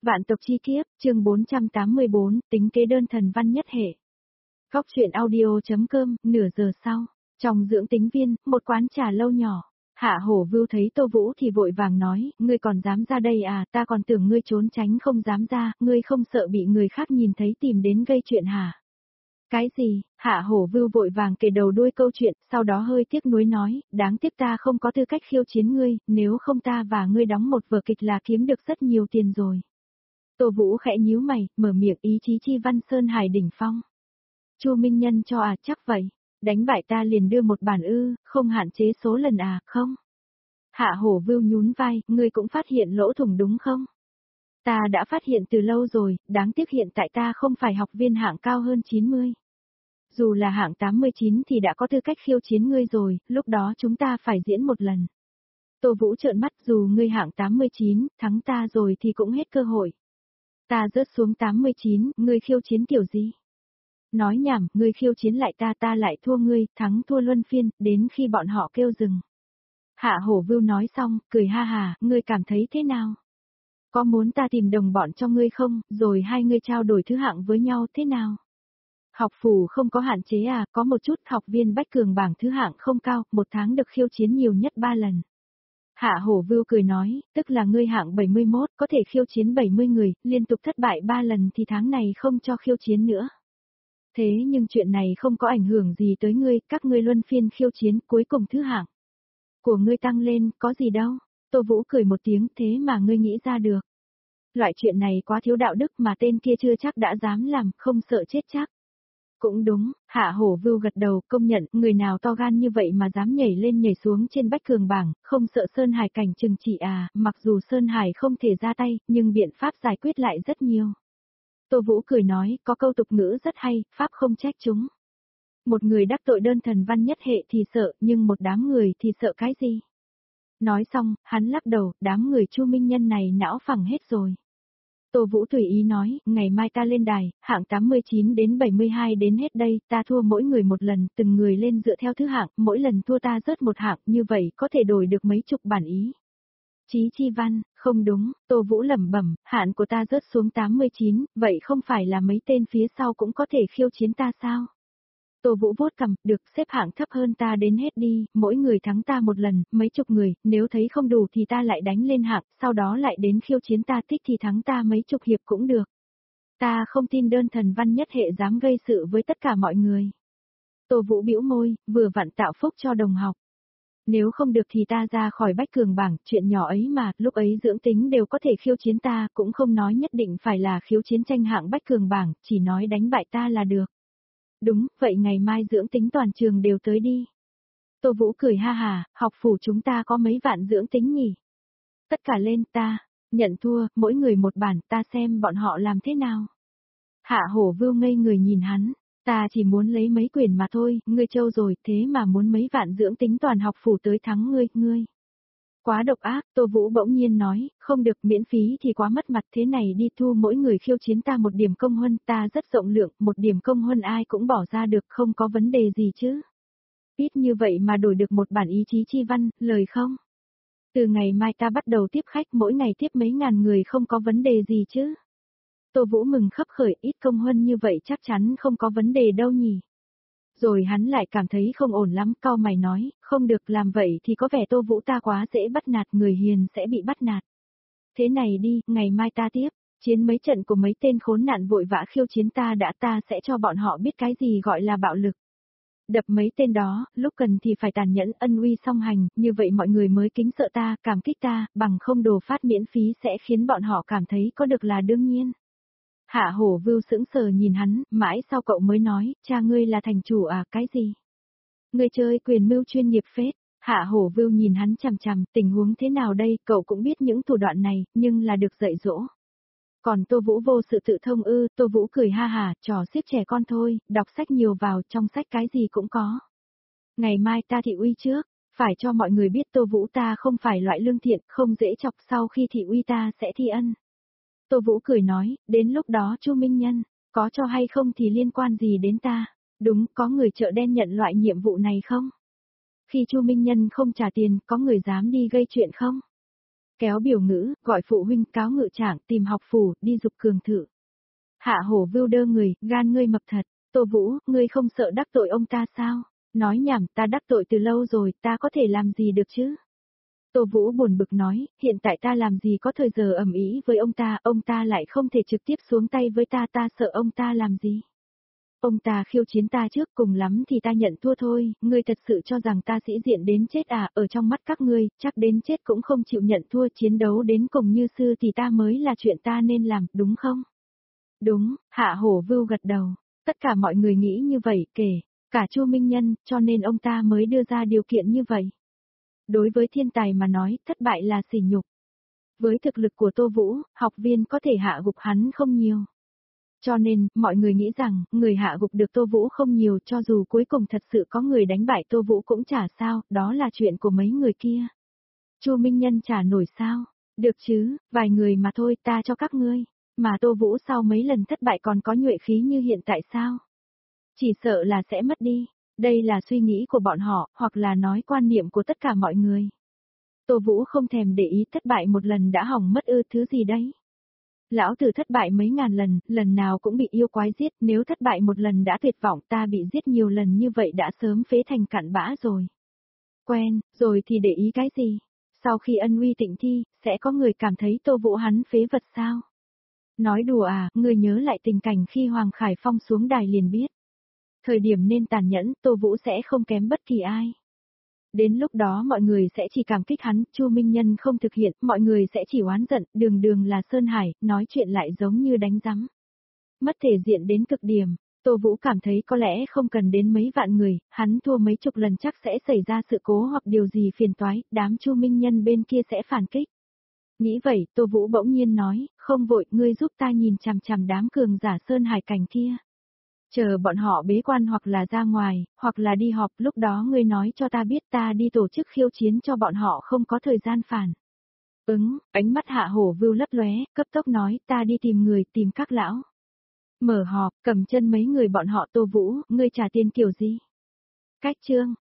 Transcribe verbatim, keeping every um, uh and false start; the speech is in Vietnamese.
Vạn tộc chi kiếp, chương bốn trăm tám mươi bốn, tính kế đơn thần văn nhất hệ. Góc truyện audio.com, nửa giờ sau, trong dưỡng tính viên, một quán trà lâu nhỏ. Hạ Hổ Vưu thấy Tô Vũ thì vội vàng nói, ngươi còn dám ra đây à, ta còn tưởng ngươi trốn tránh không dám ra, ngươi không sợ bị người khác nhìn thấy tìm đến gây chuyện hả? Cái gì? Hạ Hổ Vưu vội vàng kể đầu đuôi câu chuyện, sau đó hơi tiếc nuối nói, đáng tiếc ta không có tư cách khiêu chiến ngươi, nếu không ta và ngươi đóng một vở kịch là kiếm được rất nhiều tiền rồi. Tô Vũ khẽ nhíu mày, mở miệng ý chí chi văn sơn hải đỉnh phong. Chu Minh Nhân cho à, chắc vậy, đánh bại ta liền đưa một bản ư, không hạn chế số lần à, không? Hạ Hổ Vưu nhún vai, ngươi cũng phát hiện lỗ thủng đúng không? Ta đã phát hiện từ lâu rồi, đáng tiếc hiện tại ta không phải học viên hạng cao hơn chín mươi. Dù là hạng tám mươi chín thì đã có tư cách khiêu chiến ngươi rồi, lúc đó chúng ta phải diễn một lần. Tô Vũ trợn mắt, dù ngươi hạng tám mươi chín, thắng ta rồi thì cũng hết cơ hội. Ta rớt xuống tám mươi chín, ngươi khiêu chiến kiểu gì? Nói nhảm, ngươi khiêu chiến lại ta ta lại thua ngươi, thắng thua luân phiên, đến khi bọn họ kêu dừng. Hạ Hổ Vưu nói xong, cười ha hà, ngươi cảm thấy thế nào? Có muốn ta tìm đồng bọn cho ngươi không, rồi hai ngươi trao đổi thứ hạng với nhau thế nào? Học phủ không có hạn chế à, có một chút học viên bách cường bảng thứ hạng không cao, một tháng được khiêu chiến nhiều nhất ba lần. Hạ Hổ Vưu cười nói, tức là ngươi hạng bảy mươi mốt, có thể khiêu chiến bảy mươi người, liên tục thất bại ba lần thì tháng này không cho khiêu chiến nữa. Thế nhưng chuyện này không có ảnh hưởng gì tới ngươi, các ngươi luân phiên khiêu chiến, cuối cùng thứ hạng của ngươi tăng lên, có gì đâu. Tô Vũ cười một tiếng, thế mà ngươi nghĩ ra được. Loại chuyện này quá thiếu đạo đức mà tên kia chưa chắc đã dám làm, không sợ chết chắc. Cũng đúng, Hạ Hổ Vưu gật đầu, công nhận, người nào to gan như vậy mà dám nhảy lên nhảy xuống trên bách cường bảng, không sợ Sơn Hải cảnh trừng trị à, mặc dù Sơn Hải không thể ra tay, nhưng biện pháp giải quyết lại rất nhiều. Tô Vũ cười nói, có câu tục ngữ rất hay, pháp không trách chúng. Một người đắc tội đơn thần văn nhất hệ thì sợ, nhưng một đám người thì sợ cái gì? Nói xong, hắn lắc đầu, đám người Chu Minh Nhân này não phẳng hết rồi. Tô Vũ tùy ý nói, ngày mai ta lên đài, hạng tám mươi chín đến bảy mươi hai đến hết đây, ta thua mỗi người một lần, từng người lên dựa theo thứ hạng, mỗi lần thua ta rớt một hạng, như vậy có thể đổi được mấy chục bản ý. Chí chi văn, không đúng, Tô Vũ lẩm bẩm, hạn của ta rớt xuống tám mươi chín, vậy không phải là mấy tên phía sau cũng có thể khiêu chiến ta sao? Tô Vũ vuốt cằm, được xếp hạng thấp hơn ta đến hết đi, mỗi người thắng ta một lần, mấy chục người, nếu thấy không đủ thì ta lại đánh lên hạng, sau đó lại đến khiêu chiến ta, thích thì thắng ta mấy chục hiệp cũng được. Ta không tin đơn thần văn nhất hệ dám gây sự với tất cả mọi người. Tô Vũ bĩu môi, vừa vặn tạo phúc cho đồng học. Nếu không được thì ta ra khỏi bách cường bảng, chuyện nhỏ ấy mà, lúc ấy dưỡng tính đều có thể khiêu chiến ta, cũng không nói nhất định phải là khiêu chiến tranh hạng bách cường bảng, chỉ nói đánh bại ta là được. Đúng, vậy ngày mai dưỡng tính toàn trường đều tới đi. Tô Vũ cười ha hà, học phủ chúng ta có mấy vạn dưỡng tính nhỉ? Tất cả lên ta, nhận thua, mỗi người một bản, ta xem bọn họ làm thế nào. Hạ Hổ Vưu ngây người nhìn hắn, ta chỉ muốn lấy mấy quyền mà thôi, ngươi trâu rồi, thế mà muốn mấy vạn dưỡng tính toàn học phủ tới thắng ngươi, ngươi. Quá độc ác, Tô Vũ bỗng nhiên nói, không được miễn phí thì quá mất mặt, thế này đi, thu mỗi người khiêu chiến ta một điểm công huân, ta rất rộng lượng, một điểm công huân ai cũng bỏ ra được, không có vấn đề gì chứ. Ít như vậy mà đổi được một bản ý chí chi văn, lời không? Từ ngày mai ta bắt đầu tiếp khách, mỗi ngày tiếp mấy ngàn người, không có vấn đề gì chứ. Tô Vũ mừng khấp khởi, ít công huân như vậy chắc chắn không có vấn đề đâu nhỉ. Rồi hắn lại cảm thấy không ổn lắm, cau mày nói, không được, làm vậy thì có vẻ Tô Vũ ta quá dễ bắt nạt, người hiền sẽ bị bắt nạt. Thế này đi, ngày mai ta tiếp, chiến mấy trận của mấy tên khốn nạn vội vã khiêu chiến ta đã, ta sẽ cho bọn họ biết cái gì gọi là bạo lực. Đập mấy tên đó, lúc cần thì phải tàn nhẫn, ân uy song hành, như vậy mọi người mới kính sợ ta, cảm kích ta, bằng không đồ phát miễn phí sẽ khiến bọn họ cảm thấy có được là đương nhiên. Hạ Hổ Vưu sững sờ nhìn hắn, mãi sau cậu mới nói, cha ngươi là thành chủ à, cái gì? Ngươi chơi quyền mưu chuyên nghiệp phết. Hạ Hổ Vưu nhìn hắn chằm chằm, tình huống thế nào đây, cậu cũng biết những thủ đoạn này, nhưng là được dạy dỗ. Còn Tô Vũ vô sự tự thông ư, Tô Vũ cười ha hà, trò xiếc trẻ con thôi, đọc sách nhiều vào, trong sách cái gì cũng có. Ngày mai ta thị uy trước, phải cho mọi người biết Tô Vũ ta không phải loại lương thiện, không dễ chọc, sau khi thị uy ta sẽ thi ân. Tô Vũ cười nói, đến lúc đó Chu Minh Nhân, có cho hay không thì liên quan gì đến ta? Đúng, có người chợ đen nhận loại nhiệm vụ này không? Khi Chu Minh Nhân không trả tiền, có người dám đi gây chuyện không? Kéo biểu ngữ, gọi phụ huynh cáo ngự trạng tìm học phủ, đi dục cường thự. Hạ hổ vưu đơ người, gan ngươi mập thật, Tô Vũ, ngươi không sợ đắc tội ông ta sao? Nói nhảm, ta đắc tội từ lâu rồi, ta có thể làm gì được chứ? Tô Vũ buồn bực nói, hiện tại ta làm gì có thời giờ ầm ĩ với ông ta, ông ta lại không thể trực tiếp xuống tay với ta, ta sợ ông ta làm gì? Ông ta khiêu chiến ta trước, cùng lắm thì ta nhận thua thôi, ngươi thật sự cho rằng ta sĩ diện đến chết à, ở trong mắt các ngươi, chắc đến chết cũng không chịu nhận thua, chiến đấu đến cùng như sư thì ta mới là chuyện ta nên làm, đúng không? Đúng, Hạ Hổ Vưu gật đầu, tất cả mọi người nghĩ như vậy, kể cả Chu Minh Nhân, cho nên ông ta mới đưa ra điều kiện như vậy. Đối với thiên tài mà nói, thất bại là sỉ nhục. Với thực lực của Tô Vũ, học viên có thể hạ gục hắn không nhiều. Cho nên, mọi người nghĩ rằng, người hạ gục được Tô Vũ không nhiều, cho dù cuối cùng thật sự có người đánh bại Tô Vũ cũng chả sao, đó là chuyện của mấy người kia. Chu Minh Nhân chả nổi sao? Được chứ, vài người mà thôi, ta cho các ngươi. Mà Tô Vũ sau mấy lần thất bại còn có nhuệ khí như hiện tại sao? Chỉ sợ là sẽ mất đi. Đây là suy nghĩ của bọn họ, hoặc là nói quan niệm của tất cả mọi người. Tô Vũ không thèm để ý thất bại một lần đã hỏng mất ư thứ gì đấy. Lão tử thất bại mấy ngàn lần, lần nào cũng bị yêu quái giết, nếu thất bại một lần đã tuyệt vọng, ta bị giết nhiều lần như vậy đã sớm phế thành cặn bã rồi. Quen, rồi thì để ý cái gì? Sau khi ân uy tịnh thi, sẽ có người cảm thấy Tô Vũ hắn phế vật sao? Nói đùa à, người nhớ lại tình cảnh khi Hoàng Khải Phong xuống đài liền biết. Thời điểm nên tàn nhẫn, Tô Vũ sẽ không kém bất kỳ ai. Đến lúc đó mọi người sẽ chỉ cảm kích hắn, Chu Minh Nhân không thực hiện, mọi người sẽ chỉ oán giận, đường đường là Sơn Hải, nói chuyện lại giống như đánh rắm. Mất thể diện đến cực điểm, Tô Vũ cảm thấy có lẽ không cần đến mấy vạn người, hắn thua mấy chục lần chắc sẽ xảy ra sự cố hoặc điều gì phiền toái, đám Chu Minh Nhân bên kia sẽ phản kích. Nghĩ vậy, Tô Vũ bỗng nhiên nói, không vội, ngươi giúp ta nhìn chằm chằm đám cường giả Sơn Hải cảnh kia. Chờ bọn họ bế quan hoặc là ra ngoài, hoặc là đi họp, lúc đó ngươi nói cho ta biết ta đi tổ chức khiêu chiến cho bọn họ không có thời gian phản. Ứng, ánh mắt Hạ Hổ Vưu lấp lóe, cấp tốc nói, ta đi tìm người, tìm các lão. Mở họp, cầm chân mấy người bọn họ Tô Vũ, ngươi trả tiền kiểu gì? Cách chương.